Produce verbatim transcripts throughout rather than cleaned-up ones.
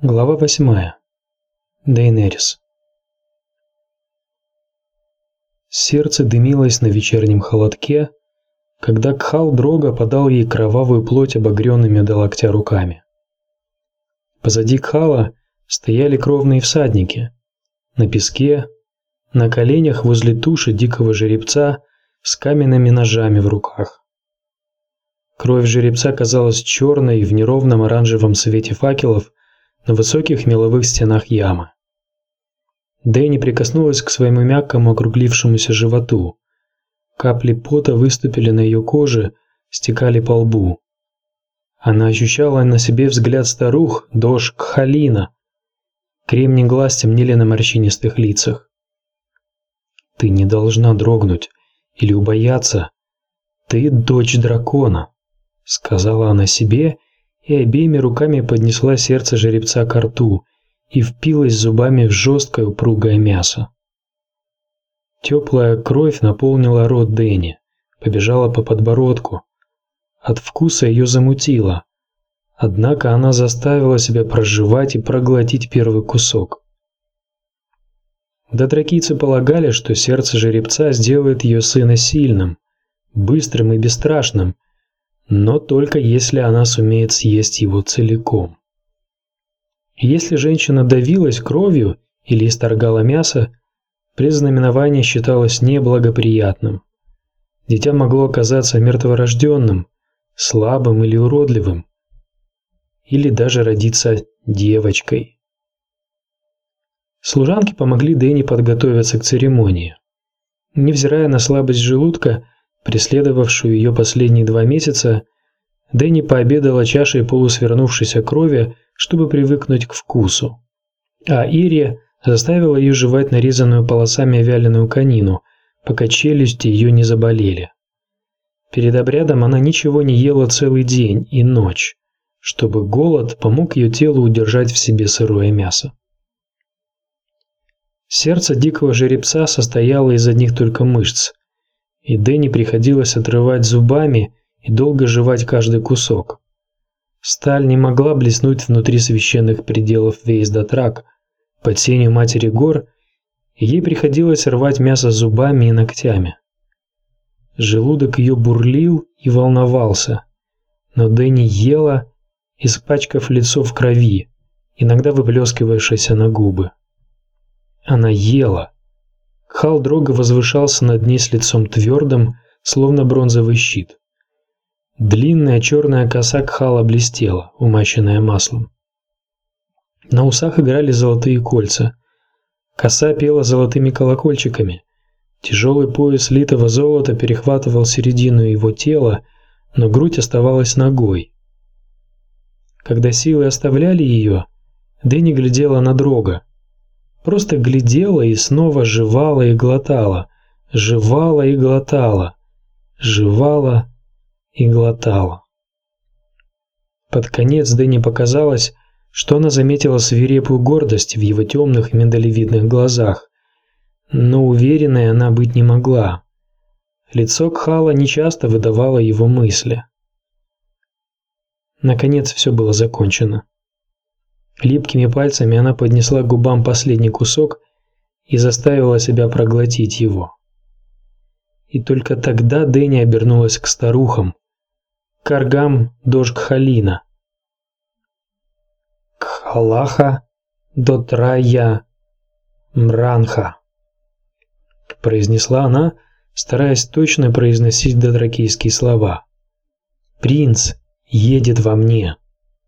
Глава восьмая. Дейнерис. Сердце дымилось на вечернем холодке, когда Кхал Дрога подал ей кровавую плоть обогренными до локтя руками. Позади Кхала стояли кровные всадники. На песке, на коленях возле туши дикого жеребца с каменными ножами в руках. Кровь жеребца казалась черной в неровном оранжевом свете факелов на высоких меловых стенах ямы. Дэнни прикоснулась к своему мягкому округлившемуся животу. Капли пота выступили на ее коже, стекали по лбу. Она ощущала на себе взгляд старух Дож Кхалина. Кремни глаз темнели на морщинистых лицах. «Ты не должна дрогнуть или убояться. Ты дочь дракона», — сказала она себе, и обеими руками поднесла сердце жеребца к рту и впилась зубами в жесткое упругое мясо. Теплая кровь наполнила рот Дэнни, побежала по подбородку. От вкуса ее замутило, однако она заставила себя прожевать и проглотить первый кусок. Дотракийцы полагали, что сердце жеребца сделает ее сына сильным, быстрым и бесстрашным, но только если она сумеет съесть его целиком. Если женщина давилась кровью или исторгала мясо, предзнаменование считалось неблагоприятным. Дитя могло оказаться мертворожденным, слабым или уродливым, или даже родиться девочкой. Служанки помогли Дэнни подготовиться к церемонии. Невзирая на слабость желудка, преследовавшую ее последние два месяца, Дэнни пообедала чашей полусвернувшейся крови, чтобы привыкнуть к вкусу. А Ирия заставила ее жевать нарезанную полосами вяленую конину, пока челюсти ее не заболели. Перед обрядом она ничего не ела целый день и ночь, чтобы голод помог ее телу удержать в себе сырое мясо. Сердце дикого жеребца состояло из одних только мышц, и Дэнни приходилось отрывать зубами и долго жевать каждый кусок. Сталь не могла блеснуть внутри священных пределов Вейс-Дотрак, под сенью матери гор, и ей приходилось рвать мясо зубами и ногтями. Желудок ее бурлил и волновался, но Дэнни ела, испачкав лицо в крови, иногда выплескивавшейся на губы. Она ела. Кхал Дрога возвышался над ней с лицом твердым, словно бронзовый щит. Длинная черная коса Кхала блестела, умащенная маслом. На усах играли золотые кольца. Коса пела золотыми колокольчиками. Тяжелый пояс литого золота перехватывал середину его тела, но грудь оставалась нагой. Когда силы оставляли ее, Дэнни глядела на Дрога. Просто глядела и снова жевала и глотала, жевала и глотала, жевала и глотала. Под конец Дэнни показалось, что она заметила свирепую гордость в его темных миндалевидных глазах, но уверенной она быть не могла. Лицо Кхала нечасто выдавало его мысли. Наконец все было закончено. Липкими пальцами она поднесла к губам последний кусок и заставила себя проглотить его. И только тогда Дэнни обернулась к старухам, к Аргам Дож Кхалина. «Кхалаха Дотрая Мранха», произнесла она, стараясь точно произносить дотракийские слова. «Принц едет во мне».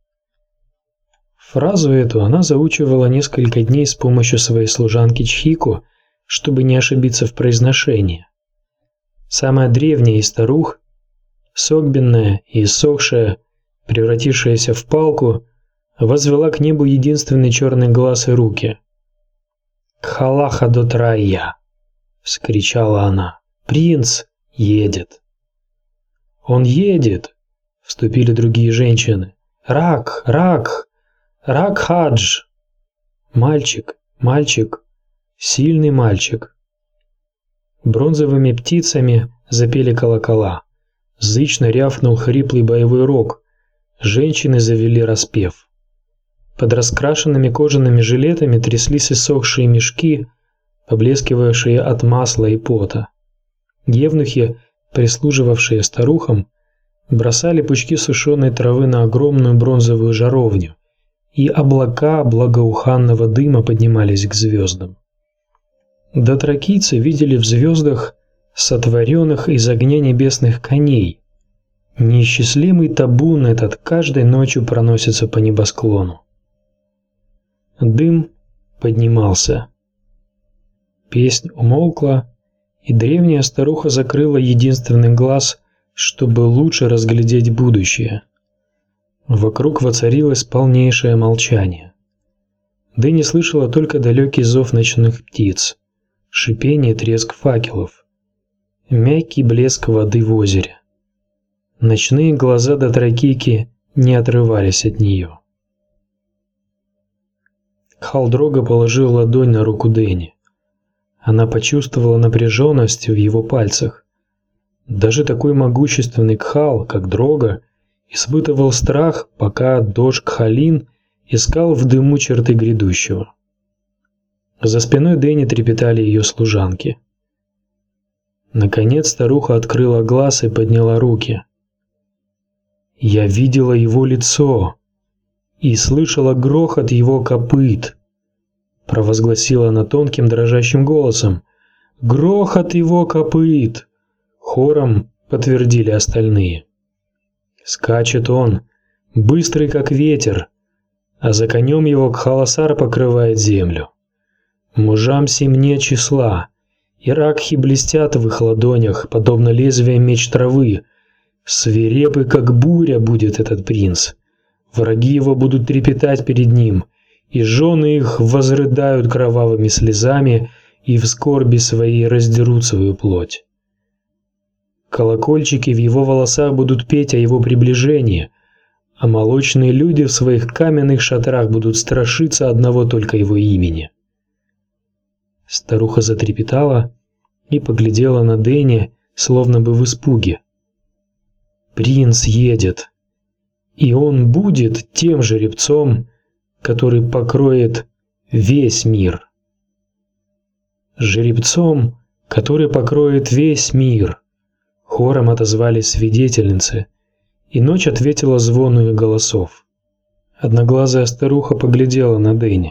Фразу эту она заучивала несколько дней с помощью своей служанки Чхику, чтобы не ошибиться в произношении. Самая древняя из старух, согбенная и иссохшая, превратившаяся в палку, возвела к небу единственный черный глаз и руки. «Кхалаха Дотрая!» — вскричала она. «Принц едет!» «Он едет!» — вступили другие женщины. «Рак! Рак! Рак-Хадж! Мальчик! Мальчик! Сильный мальчик!» Бронзовыми птицами запели колокола. Зычно рявкнул хриплый боевой рог. Женщины завели распев. Под раскрашенными кожаными жилетами тряслись иссохшие мешки, поблескивавшие от масла и пота. Евнухи, прислуживавшие старухам, бросали пучки сушеной травы на огромную бронзовую жаровню, и облака благоуханного дыма поднимались к звездам. Дотракийцы видели в звездах сотворенных из огня небесных коней. Неисчислимый табун этот каждой ночью проносится по небосклону. Дым поднимался. Песнь умолкла, и древняя старуха закрыла единственный глаз, чтобы лучше разглядеть будущее. Вокруг воцарилось полнейшее молчание. Дыни слышала только далекий зов ночных птиц, шипение и треск факелов, мягкий блеск воды в озере. Ночные глаза Дотракийки не отрывались от нее. Кхал-Дрога положил ладонь на руку Дэни. Она почувствовала напряженность в его пальцах. Даже такой могущественный Кхал, как Дрога, испытывал страх, пока Дош-Кхалин искал в дыму черты грядущего. За спиной Дэни трепетали ее служанки. Наконец старуха открыла глаз и подняла руки. «Я видела его лицо и слышала грохот его копыт», — провозгласила она тонким дрожащим голосом. «Грохот его копыт!» — хором подтвердили остальные. «Скачет он, быстрый как ветер, а за конем его Кхаласар покрывает землю. Мужам сим нет числа, и ракхи блестят в их ладонях, подобно лезвиям меч травы. Свирепый, как буря, будет этот принц. Враги его будут трепетать перед ним, и жены их возрыдают кровавыми слезами и в скорби своей раздерут свою плоть. Колокольчики в его волосах будут петь о его приближении, а молочные люди в своих каменных шатрах будут страшиться одного только его имени». Старуха затрепетала и поглядела на Дэни, словно бы в испуге. «Принц едет, и он будет тем жеребцом, который покроет весь мир». «Жеребцом, который покроет весь мир», — хором отозвались свидетельницы, и ночь ответила звону их голосов. Одноглазая старуха поглядела на Дэни.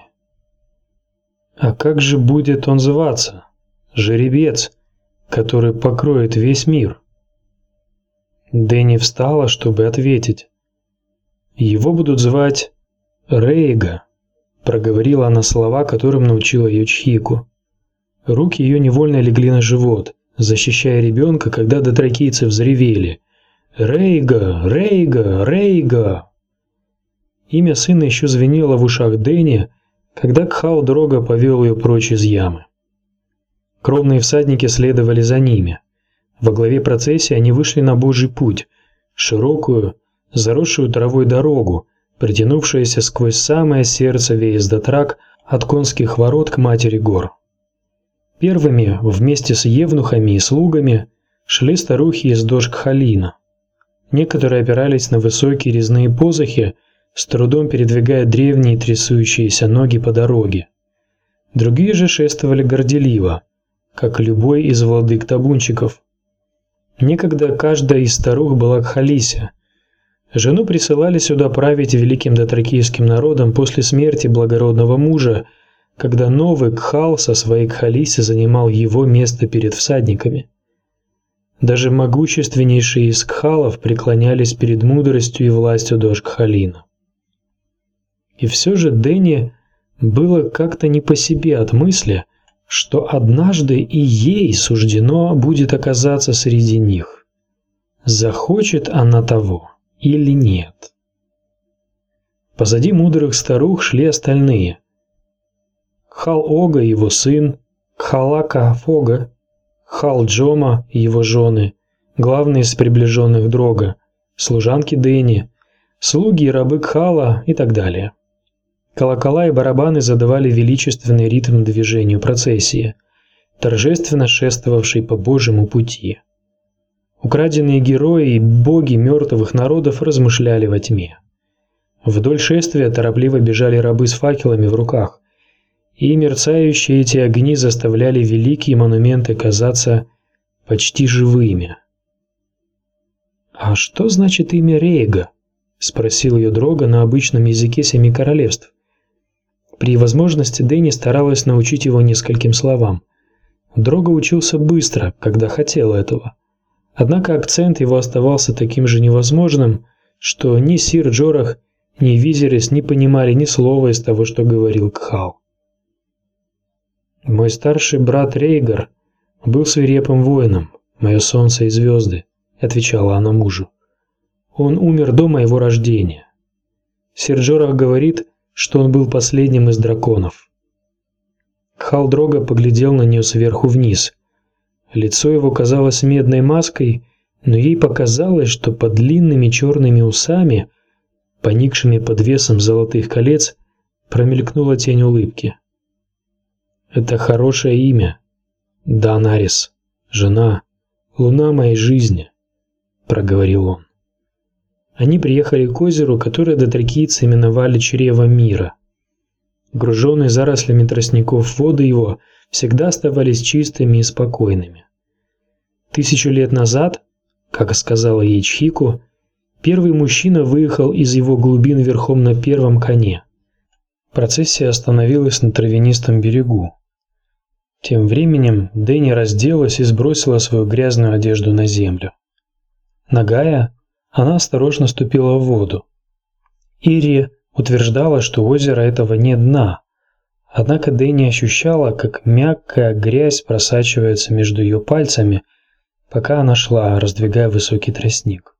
«А как же будет он зваться? Жеребец, который покроет весь мир?» Дэни встала, чтобы ответить. «Его будут звать Рейга», — проговорила она слова, которым научила ее Чхику. Руки ее невольно легли на живот, защищая ребенка, когда дотракийцы взревели: «Рейга! Рейга! Рейга!» Имя сына еще звенело в ушах Дэни, когда Кхал-Дрога повел ее прочь из ямы. Кровные всадники следовали за ними. Во главе процессии они вышли на Божий путь, широкую, заросшую травой дорогу, протянувшуюся сквозь самое сердце Веес-Дотрак от конских ворот к Матери Гор. Первыми, вместе с евнухами и слугами, шли старухи из Дош-Кхалина. Некоторые опирались на высокие резные посохи, с трудом передвигая древние трясущиеся ноги по дороге. Другие же шествовали горделиво, как любой из владык табунчиков. Некогда каждая из старух была кхалисе. Жену присылали сюда править великим дотракийским народом после смерти благородного мужа, когда новый кхал со своей кхалисе занимал его место перед всадниками. Даже могущественнейшие из кхалов преклонялись перед мудростью и властью Дош-Кхалина. И все же Дэни было как-то не по себе от мысли, что однажды и ей суждено будет оказаться среди них. Захочет она того или нет? Позади мудрых старух шли остальные. Кхал-Ога и его сын, Кхалака-Фога, Кхал-Джома и его жены, главные из приближенных Дрога, служанки Дэни, слуги и рабы Кхала и так далее. Колокола и барабаны задавали величественный ритм движению процессии, торжественно шествовавшей по Божьему пути. Украденные герои и боги мертвых народов размышляли во тьме. Вдоль шествия торопливо бежали рабы с факелами в руках, и мерцающие эти огни заставляли великие монументы казаться почти живыми. «А что значит имя Рейга?» – спросил ее Дрога на обычном языке Семи Королевств. При возможности Дэнни старалась научить его нескольким словам. Дрога учился быстро, когда хотел этого. Однако акцент его оставался таким же невозможным, что ни сир Джорах, ни Визерис не понимали ни слова из того, что говорил Кхал. «Мой старший брат Рейгар был свирепым воином, мое солнце и звезды», — отвечала она мужу. «Он умер до моего рождения. Сир Джорах говорит, что он был последним из драконов». Кхал Дрога поглядел на нее сверху вниз. Лицо его казалось медной маской, но ей показалось, что под длинными черными усами, поникшими под весом золотых колец, промелькнула тень улыбки. «Это хорошее имя, Данарис, жена, луна моей жизни», — проговорил он. Они приехали к озеру, которое дотракийцы именовали чрево мира. Груженные зарослями тростников воды его всегда оставались чистыми и спокойными. Тысячу лет назад, как сказала ей Чхику, первый мужчина выехал из его глубин верхом на первом коне. Процессия остановилась на травянистом берегу. Тем временем Дэнни разделась и сбросила свою грязную одежду на землю. Нагая, она осторожно ступила в воду. Ири утверждала, что у озера этого нет дна, однако Дэнни ощущала, как мягкая грязь просачивается между ее пальцами, пока она шла, раздвигая высокий тростник.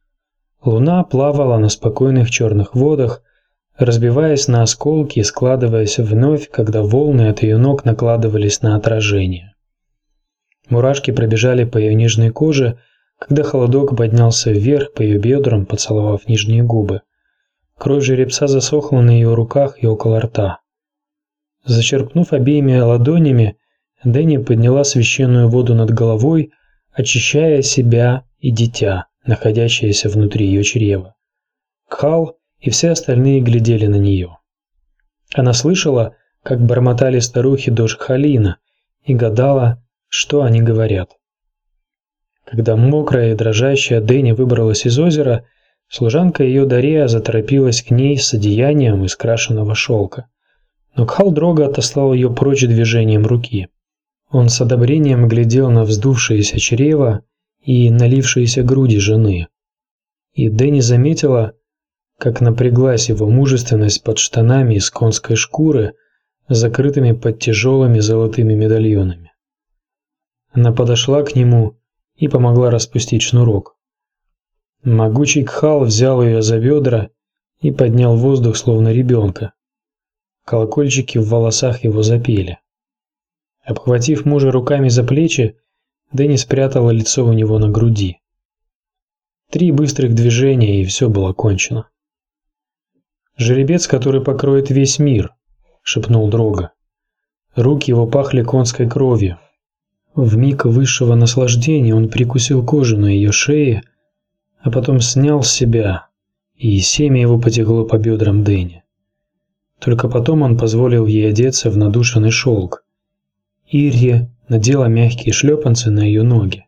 Луна плавала на спокойных черных водах, разбиваясь на осколки и складываясь вновь, когда волны от ее ног накладывались на отражение. Мурашки пробежали по ее нежной коже, когда холодок поднялся вверх по ее бедрам, поцеловав нижние губы. Кровь жеребца засохла на ее руках и около рта. Зачерпнув обеими ладонями, Дэнни подняла священную воду над головой, очищая себя и дитя, находящееся внутри ее чрева. Кхал и все остальные глядели на нее. Она слышала, как бормотали старухи Дошкхалина, и гадала, что они говорят. Когда мокрая и дрожащая Дэнни выбралась из озера, служанка ее Дарея заторопилась к ней с одеянием из крашеного шелка. Но Кхал Дрога отослал ее прочь движением руки. Он с одобрением глядел на вздувшееся чрево и налившиеся груди жены. И Дэнни заметила, как напряглась его мужественность под штанами из конской шкуры, закрытыми под тяжелыми золотыми медальонами. Она подошла к нему и помогла распустить шнурок. Могучий Кхал взял ее за бедра и поднял в воздух, словно ребенка. Колокольчики в волосах его запели. Обхватив мужа руками за плечи, Дэнни спрятала лицо у него на груди. Три быстрых движения, и все было кончено. «Жеребец, который покроет весь мир», — шепнул Дрога. Руки его пахли конской кровью. В миг высшего наслаждения он прикусил кожу на ее шее, а потом снял с себя, и семя его потекло по бедрам Дэнни. Только потом он позволил ей одеться в надушенный шелк. Ирья надела мягкие шлепанцы на ее ноги.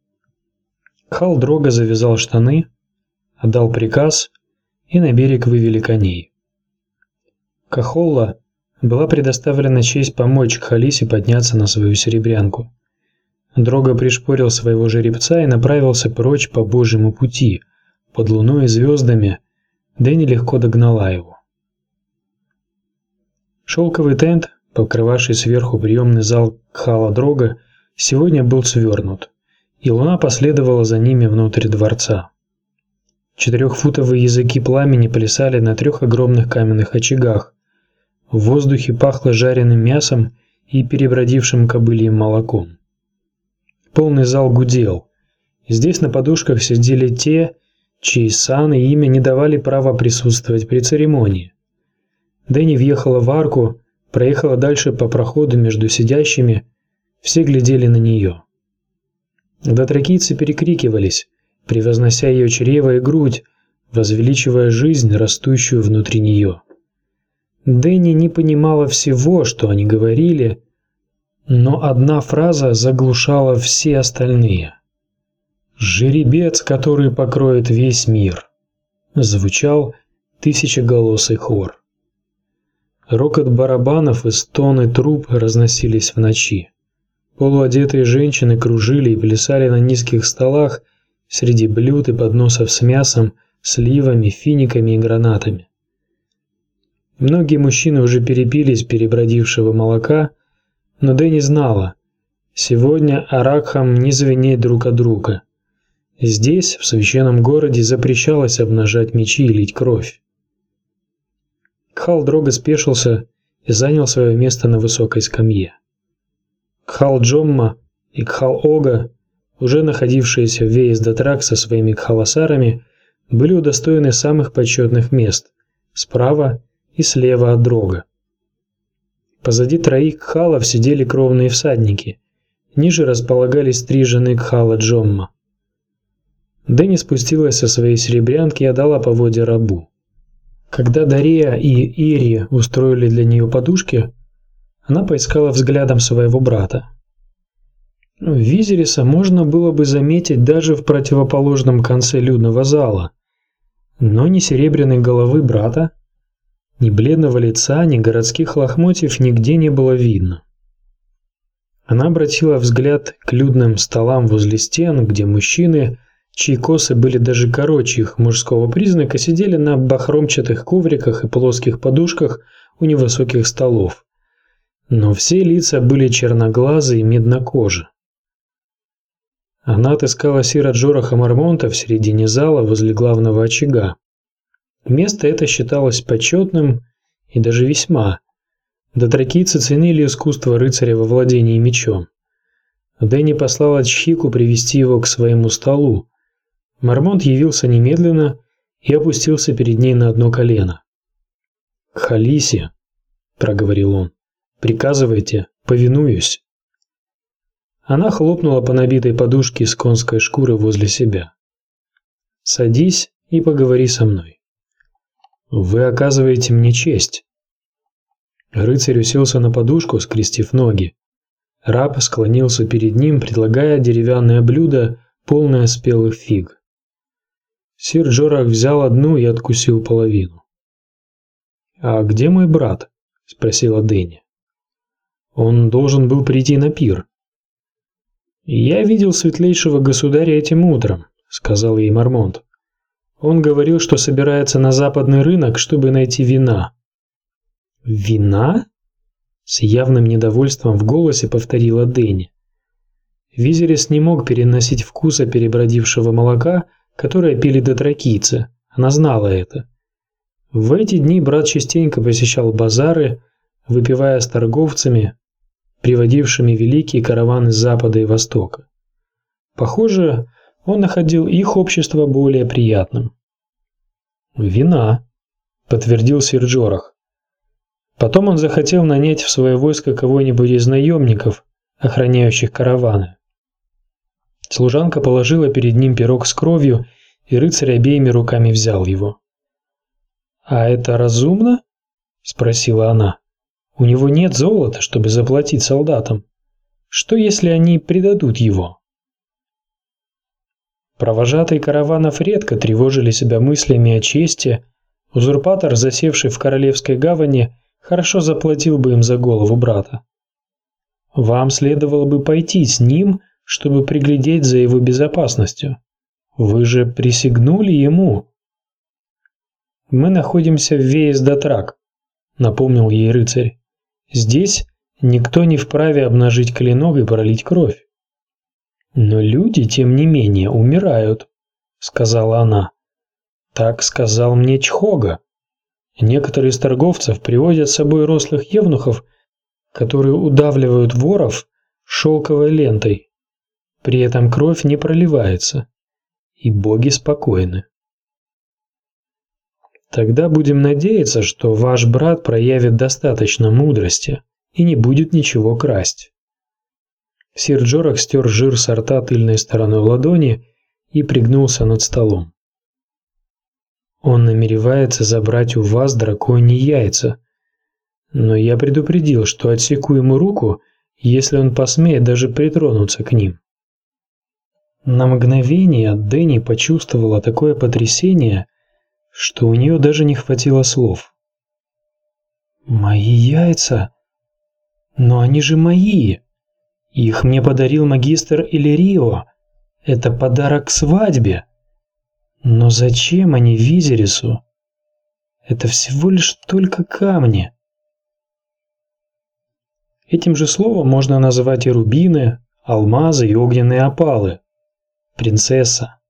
Кхал Дрога завязал штаны, отдал приказ, и на берег вывели коней. Кахолла была предоставлена честь помочь Кхалисе подняться на свою серебрянку. Дрога пришпорил своего жеребца и направился прочь по Божьему пути, под луной и звездами. Дэнни легко догнала его. Шелковый тент, покрывавший сверху приемный зал Кхала Дрога, сегодня был свернут, и луна последовала за ними внутрь дворца. Четырехфутовые языки пламени плясали на трех огромных каменных очагах. В воздухе пахло жареным мясом и перебродившим кобыльем молоком. Полный зал гудел. Здесь на подушках сидели те, чьи сан и имя не давали права присутствовать при церемонии. Дэнни въехала в арку, проехала дальше по проходу между сидящими, все глядели на нее. Дотракийцы перекрикивались, превознося ее чрево и грудь, возвеличивая жизнь, растущую внутри нее. Дэнни не понимала всего, что они говорили, но одна фраза заглушала все остальные. «Жеребец, который покроет весь мир», звучал тысячеголосый хор. Рокот барабанов и стоны труб разносились в ночи. Полуодетые женщины кружили и плясали на низких столах среди блюд и подносов с мясом, сливами, финиками и гранатами. Многие мужчины уже перепились перебродившего молока, но Дэнни знала, сегодня Аракхам не звенеет друг от друга. Здесь, в священном городе, запрещалось обнажать мечи и лить кровь. Кхал-Дрога спешился и занял свое место на высокой скамье. Кхал-Джомма и Кхал-Ога, уже находившиеся в Веес-Дотрак со своими кхаласарами, были удостоены самых почетных мест справа и слева от Дрога. Позади троих кхалов сидели кровные всадники, ниже располагались три жены Кхала-Джомма. Дэнни спустилась со своей серебрянки и отдала поводья рабу. Когда Дария и Ири устроили для нее подушки, она поискала взглядом своего брата. Визериса можно было бы заметить даже в противоположном конце людного зала, но ни серебряной головы брата, ни бледного лица, ни городских лохмотьев нигде не было видно. Она обратила взгляд к людным столам возле стен, где мужчины, чьи косы были даже короче их мужского признака, сидели на бахромчатых ковриках и плоских подушках у невысоких столов. Но все лица были черноглазые и меднокожи. Она отыскала Сира Джораха Мармонта в середине зала возле главного очага. Место это считалось почетным и даже весьма. Дотракийцы ценили искусство рыцаря во владении мечом. Дэнни послала Чхику привести его к своему столу. Мармонт явился немедленно и опустился перед ней на одно колено. «Халиси», — проговорил он, — «приказывайте, повинуюсь». Она хлопнула по набитой подушке из конской шкуры возле себя. «Садись и поговори со мной. Вы оказываете мне честь». Рыцарь уселся на подушку, скрестив ноги. Раб склонился перед ним, предлагая деревянное блюдо, полное спелых фиг. Сир Джорах взял одну и откусил половину. «А где мой брат?» – спросила Дэнни. «Он должен был прийти на пир». «Я видел светлейшего государя этим утром», – сказал ей Мармонт. «Он говорил, что собирается на западный рынок, чтобы найти вина». «Вина?» – с явным недовольством в голосе повторила Дэнни. Визерис не мог переносить вкуса перебродившего молока, которое пили дотракийцы. Она знала это. В эти дни брат частенько посещал базары, выпивая с торговцами, приводившими великие караваны с запада и востока. Похоже, он находил их общество более приятным. «Вина», – подтвердил сир Джорах. Потом он захотел нанять в свое войско кого-нибудь из наемников, охраняющих караваны. Служанка положила перед ним пирог с кровью, и рыцарь обеими руками взял его. «А это разумно?» – спросила она. «У него нет золота, чтобы заплатить солдатам. Что, если они предадут его?» Провожатые караванов редко тревожили себя мыслями о чести. Узурпатор, засевший в королевской гавани, хорошо заплатил бы им за голову брата. Вам следовало бы пойти с ним, чтобы приглядеть за его безопасностью. Вы же присягнули ему. Мы находимся в Веес-Дотрак, напомнил ей рыцарь. Здесь никто не вправе обнажить клинок и пролить кровь. Но люди, тем не менее, умирают, сказала она. Так сказал мне Чхога. Некоторые из торговцев приводят с собой рослых евнухов, которые удавливают воров шелковой лентой. При этом кровь не проливается, и боги спокойны. Тогда будем надеяться, что ваш брат проявит достаточно мудрости и не будет ничего красть. Сир Джорах стер жир со рта тыльной стороной ладони и пригнулся над столом. Он намеревается забрать у вас драконьи яйца. Но я предупредил, что отсеку ему руку, если он посмеет даже притронуться к ним. На мгновение Дэнни почувствовала такое потрясение, что у нее даже не хватило слов. «Мои яйца? Но они же мои! Их мне подарил магистр Иллирио. Это подарок к свадьбе. Но зачем они Визерису? Это всего лишь только камни». Этим же словом можно назвать и рубины, алмазы и огненные опалы. Принцесса.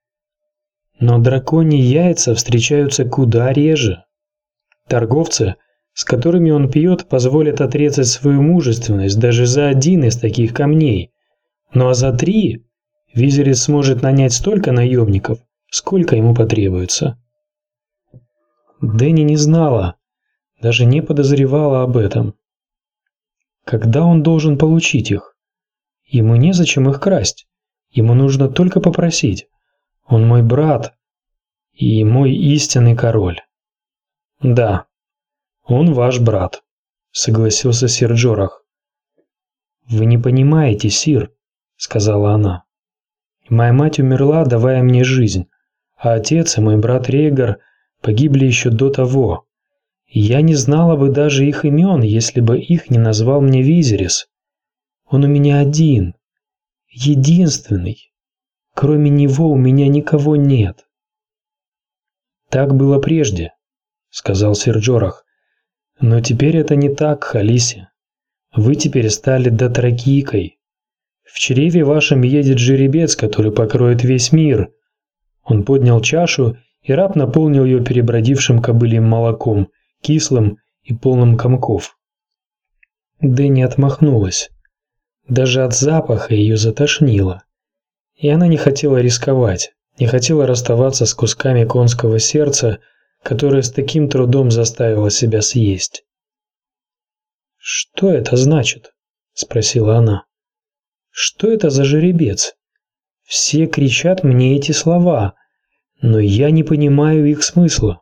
Но драконьи яйца встречаются куда реже. Торговцы, с которыми он пьет, позволят отрезать свою мужественность даже за один из таких камней. Ну а за три Визерис сможет нанять столько наемников, сколько ему потребуется. Дэнни не знала, даже не подозревала об этом. Когда он должен получить их? Ему незачем их красть. Ему нужно только попросить. Он мой брат и мой истинный король. Да, он ваш брат, согласился сир Джорах. Вы не понимаете, сир, сказала она. Моя мать умерла, давая мне жизнь, а отец и мой брат Рейгар погибли еще до того. Я не знала бы даже их имен, если бы их не назвал мне Визерис. Он у меня один. Единственный. Кроме него у меня никого нет. Так было прежде, сказал сир Джорах. Но теперь это не так, Халиси. Вы теперь стали дотракийкой. В чреве вашем едет жеребец, который покроет весь мир. Он поднял чашу, и раб наполнил ее перебродившим кобыльим молоком, кислым и полным комков. Дэнни отмахнулась. Даже от запаха ее затошнило. И она не хотела рисковать, не хотела расставаться с кусками конского сердца, которое с таким трудом заставила себя съесть. «Что это значит?» – спросила она. «Что это за жеребец? Все кричат мне эти слова, но я не понимаю их смысла».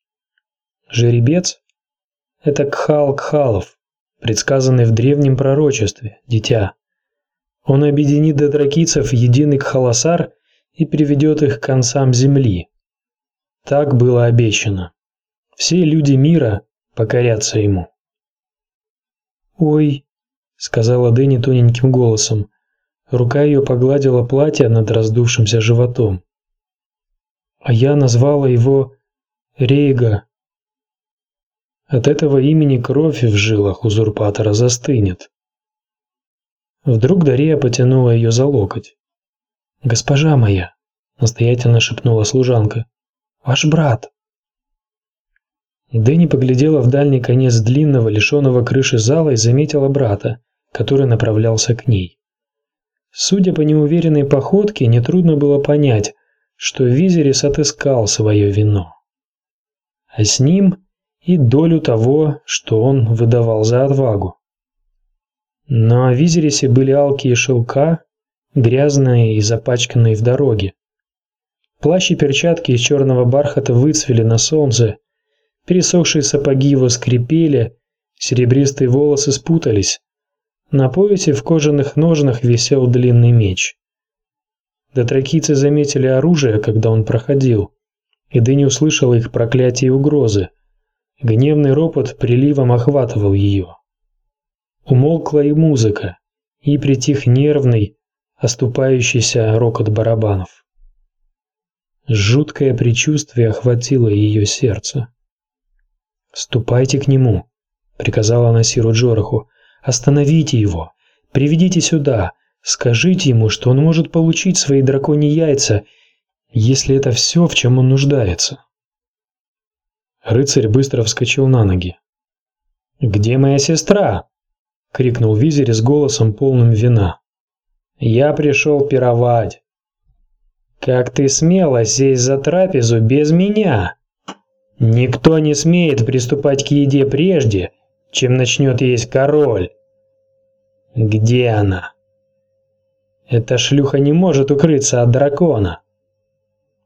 Жеребец – это Кхал Кхалов, предсказанный в древнем пророчестве, дитя. Он объединит дотракийцев в единый Кхаласар и приведет их к концам земли. Так было обещано. Все люди мира покорятся ему. «Ой», — сказала Дэнни тоненьким голосом. Рука ее погладила платье над раздувшимся животом. «А я назвала его Рейга. От этого имени кровь в жилах узурпатора застынет». Вдруг Дария потянула ее за локоть. «Госпожа моя», — настоятельно шепнула служанка, — «ваш брат». Дэнни поглядела в дальний конец длинного, лишенного крыши зала и заметила брата, который направлялся к ней. Судя по неуверенной походке, нетрудно было понять, что Визерис отыскал свое вино. А с ним и долю того, что он выдавал за отвагу. Но о Визерисе были алкие шелка, грязные и запачканные в дороге. Плащ и перчатки из черного бархата выцвели на солнце, пересохшие сапоги его скрипели, серебристые волосы спутались. На поясе в кожаных ножнах висел длинный меч. Дотракийцы заметили оружие, когда он проходил, и Дэнни услышала их проклятия и угрозы. Гневный ропот приливом охватывал ее. Умолкла и музыка, и притих нервный, оступающийся рокот барабанов. Жуткое предчувствие охватило ее сердце. «Ступайте к нему», — приказала она сиру Джораху. «Остановите его, приведите сюда, скажите ему, что он может получить свои драконьи яйца, если это все, в чем он нуждается». Рыцарь быстро вскочил на ноги. «Где моя сестра?» — крикнул Визерис голосом полным вина. «Я пришел пировать». «Как ты смела сесть за трапезу без меня? Никто не смеет приступать к еде прежде, чем начнет есть король. Где она? Эта шлюха не может укрыться от дракона».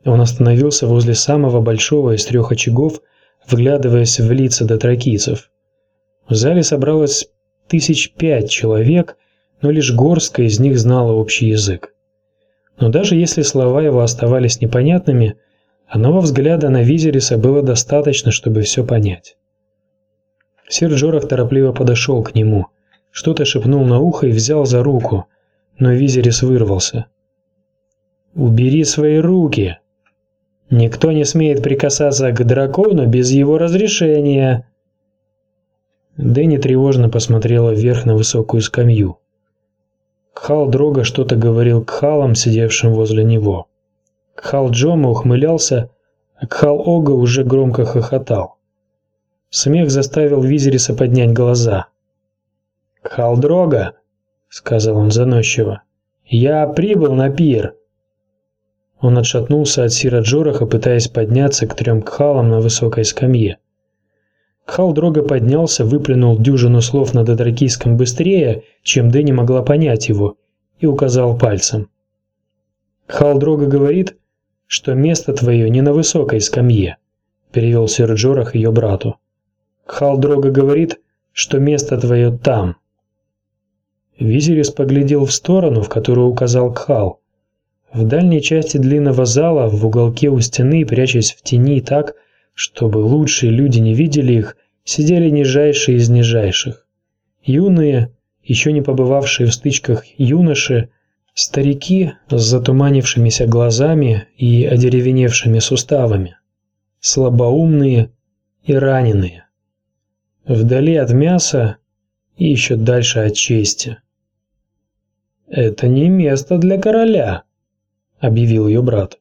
Он остановился возле самого большого из трех очагов, вглядываясь в лица дотракийцев. В зале собралось тысяч пять человек, но лишь горстка из них знала общий язык. Но даже если слова его оставались непонятными, одного взгляда на Визериса было достаточно, чтобы все понять. Сир Джорах торопливо подошел к нему, что-то шепнул на ухо и взял за руку, но Визерис вырвался. «Убери свои руки! Никто не смеет прикасаться к дракону без его разрешения!» Дэнни тревожно посмотрела вверх на высокую скамью. Кхал Дрога что-то говорил кхалам, сидевшим возле него. Кхал Джома ухмылялся, а Кхал Ога уже громко хохотал. Смех заставил Визериса поднять глаза. «Кхал Дрога», — сказал он заносчиво, — «я прибыл на пир». Он отшатнулся от сира Джораха, пытаясь подняться к трем кхалам на высокой скамье. Кхал Дрога поднялся, выплюнул дюжину слов на дотракийском быстрее, чем Дэнни могла понять его, и указал пальцем. «Кхал Дрога говорит, что место твое не на высокой скамье», — перевел сир Джорах ее брату. «Кхал Дрога говорит, что место твое там». Визерис поглядел в сторону, в которую указал Кхал. В дальней части длинного зала, в уголке у стены, прячась в тени так, чтобы лучшие люди не видели их, сидели нижайшие из нижайших. Юные, еще не побывавшие в стычках юноши, старики с затуманившимися глазами и одеревеневшими суставами, слабоумные и раненые. Вдали от мяса и еще дальше от чести. «Это не место для короля», — объявил ее брат.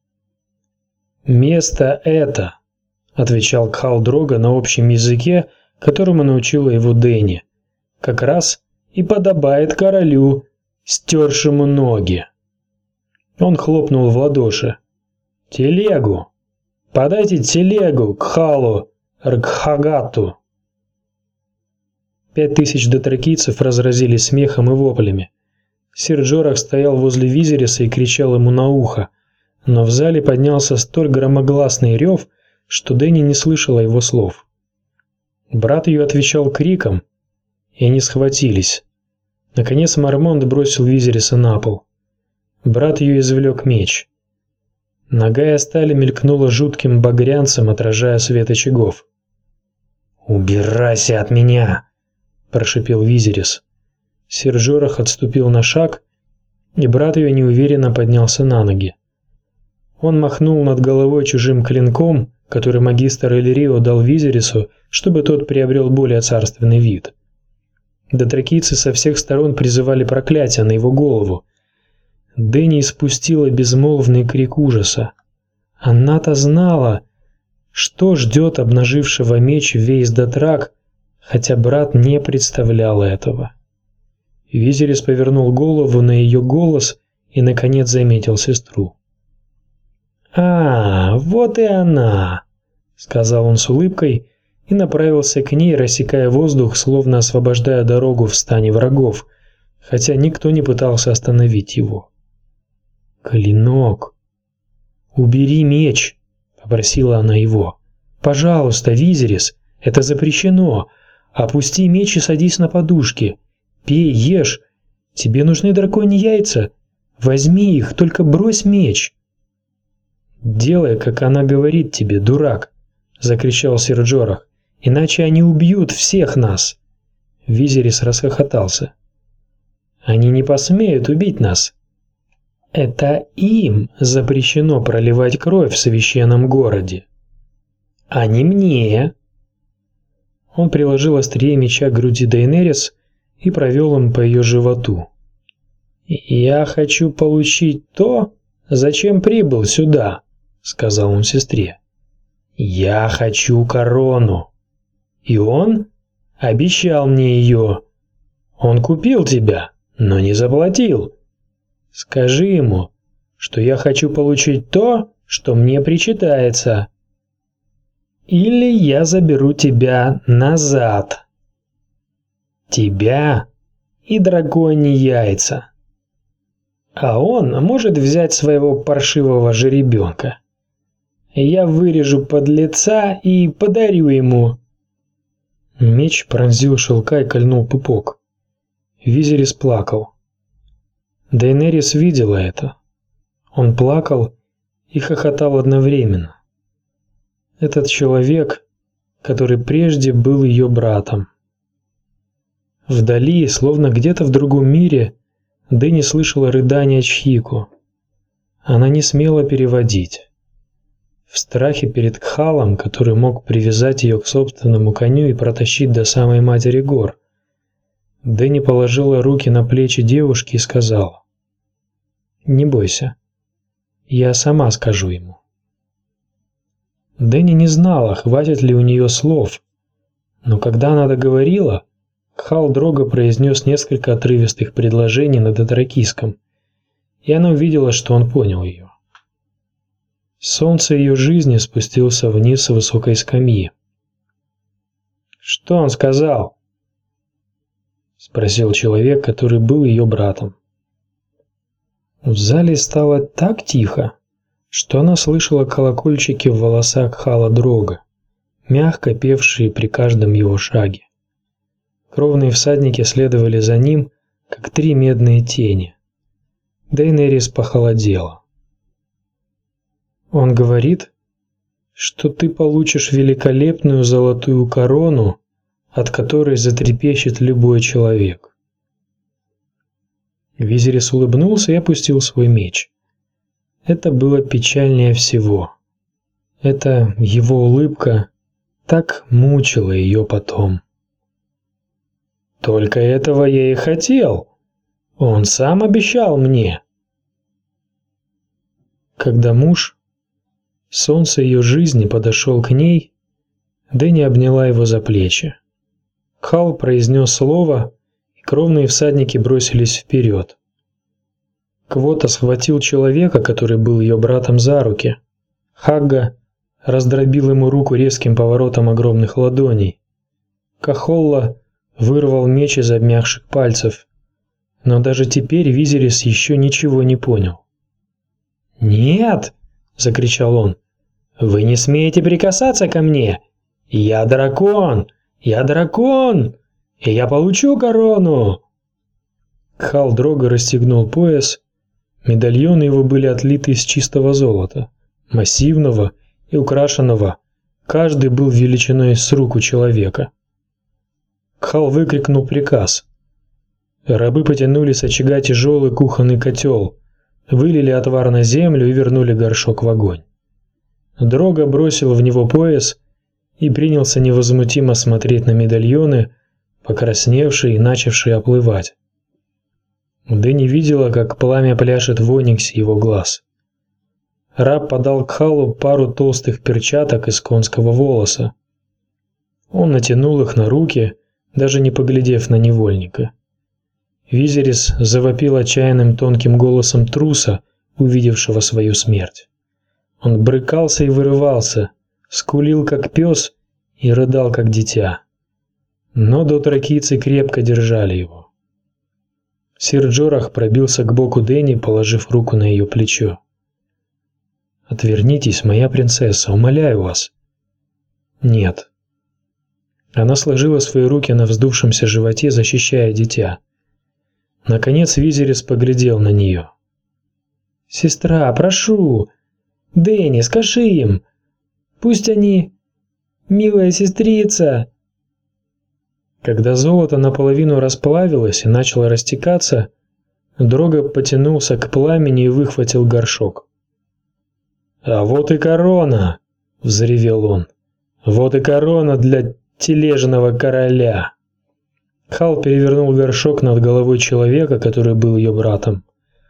«Место это», — отвечал Кхал Дрога на общем языке, которому научила его Дэнни, — «как раз и подобает королю, стершему ноги». Он хлопнул в ладоши. «Телегу! Подайте телегу Кхалу Ркхагату!» Пять тысяч дотракийцев разразились смехом и воплями. Сир Джорах стоял возле Визериса и кричал ему на ухо, но в зале поднялся столь громогласный рев, что Дэнни не слышала его слов. Брат ее отвечал криком, и они схватились. Наконец Мармонт бросил Визериса на пол. Брат ее извлек меч. Нагая стали мелькнула жутким багрянцем, отражая свет очагов. «Убирайся от меня!» – прошипел Визерис. Сир Джорах отступил на шаг, и брат ее неуверенно поднялся на ноги. Он махнул над головой чужим клинком, который магистр Эльрио дал Визерису, чтобы тот приобрел более царственный вид. Дотракийцы со всех сторон призывали проклятие на его голову. Дэнни испустила безмолвный крик ужаса. Она-то знала, что ждет обнажившего меч весь дотрак, хотя брат не представлял этого. Визерис повернул голову на ее голос и, наконец, заметил сестру. «А, вот и она!» — сказал он с улыбкой и направился к ней, рассекая воздух, словно освобождая дорогу в стане врагов, хотя никто не пытался остановить его. «Клинок! Убери меч!» — попросила она его. «Пожалуйста, Визерис, это запрещено! Опусти меч и садись на подушки! Пей, ешь! Тебе нужны драконьи яйца? Возьми их, только брось меч!» «Делай, как она говорит тебе, дурак!» — закричал сир Джорах. «Иначе они убьют всех нас!» Визерис расхохотался. «Они не посмеют убить нас. Это им запрещено проливать кровь в священном городе, а не мне!» Он приложил острие меча к груди Дейнерис и провел им по ее животу. «Я хочу получить то, зачем прибыл сюда», — сказал он сестре. «Я хочу корону. И он обещал мне ее. Он купил тебя, но не заплатил. Скажи ему, что я хочу получить то, что мне причитается. Или я заберу тебя назад. Тебя и драконьи яйца». А он может взять своего паршивого жеребенка. Я вырежу подлеца и подарю ему. Меч пронзил шелка и кольнул пупок. Визерис плакал. Дейенерис видела это. Он плакал и хохотал одновременно. Этот человек, который прежде был ее братом. Вдали, словно где-то в другом мире, Дэнни слышала рыдания Чхику. Она не смела переводить. В страхе перед Кхалом, который мог привязать ее к собственному коню и протащить до самой матери гор, Дэнни положила руки на плечи девушки и сказала: «Не бойся, я сама скажу ему». Дэнни не знала, хватит ли у нее слов, но когда она договорила, Кхал Дрога произнес несколько отрывистых предложений на дотракийском, и она увидела, что он понял ее. Солнце ее жизни спустился вниз с высокой скамьи. «Что он сказал?» — спросил человек, который был ее братом. В зале стало так тихо, что она слышала колокольчики в волосах Кхала Дрога, мягко певшие при каждом его шаге. Кровные всадники следовали за ним, как три медные тени. Дейенерис похолодела. Он говорит, что ты получишь великолепную золотую корону, от которой затрепещет любой человек. Визерис улыбнулся и опустил свой меч. Это было печальнее всего. Эта его улыбка так мучила ее потом. Только этого я и хотел. Он сам обещал мне. Когда муж, солнце ее жизни, подошел к ней, Дэнни обняла его за плечи. Кхал произнес слово, и кровные всадники бросились вперед. Квота схватил человека, который был ее братом, за руки. Хагга раздробил ему руку резким поворотом огромных ладоней. Кахолла вырвал меч из обмякших пальцев, но даже теперь Визерис еще ничего не понял. «Нет!» — закричал он. «Вы не смеете прикасаться ко мне! Я дракон! Я дракон! И я получу корону!» Кхал Дрога расстегнул пояс. Медальоны его были отлиты из чистого золота, массивного и украшенного. Каждый был величиной с руку человека. Кхал выкрикнул приказ. Рабы потянули с очага тяжелый кухонный котел, вылили отвар на землю и вернули горшок в огонь. Дрога бросил в него пояс и принялся невозмутимо смотреть на медальоны, покрасневшие и начавшие оплывать. Дэнни видела, как пламя пляшет в ониксе его глаз. Раб подал Кхалу пару толстых перчаток из конского волоса. Он натянул их на руки, даже не поглядев на невольника. Визерис завопил отчаянным тонким голосом труса, увидевшего свою смерть. Он брыкался и вырывался, скулил как пес и рыдал как дитя. Но дотракийцы крепко держали его. Сир Джорах пробился к боку Дэнни, положив руку на ее плечо. «Отвернитесь, моя принцесса, умоляю вас». «Нет». Она сложила свои руки на вздувшемся животе, защищая дитя. Наконец Визерис поглядел на нее. «Сестра, прошу! Дэнни, скажи им! Пусть они... Милая сестрица!» Когда золото наполовину расплавилось и начало растекаться, Дрога потянулся к пламени и выхватил горшок. «А вот и корона!» — взревел он. «Вот и корона для тележного короля!» Кхал перевернул горшок над головой человека, который был ее братом.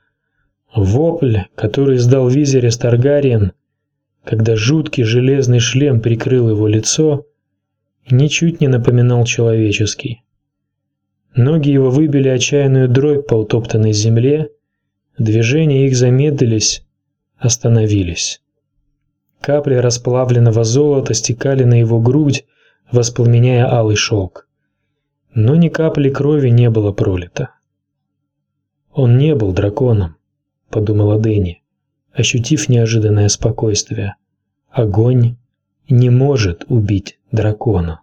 Вопль, который издал Визерис Таргариен, когда жуткий железный шлем прикрыл его лицо, ничуть не напоминал человеческий. Ноги его выбили отчаянную дробь по утоптанной земле, движения их замедлились, остановились. Капли расплавленного золота стекали на его грудь, воспламеняя алый шелк. Но ни капли крови не было пролито. Он не был драконом. подумала Дэнни, ощутив неожиданное спокойствие. Огонь не может убить дракона.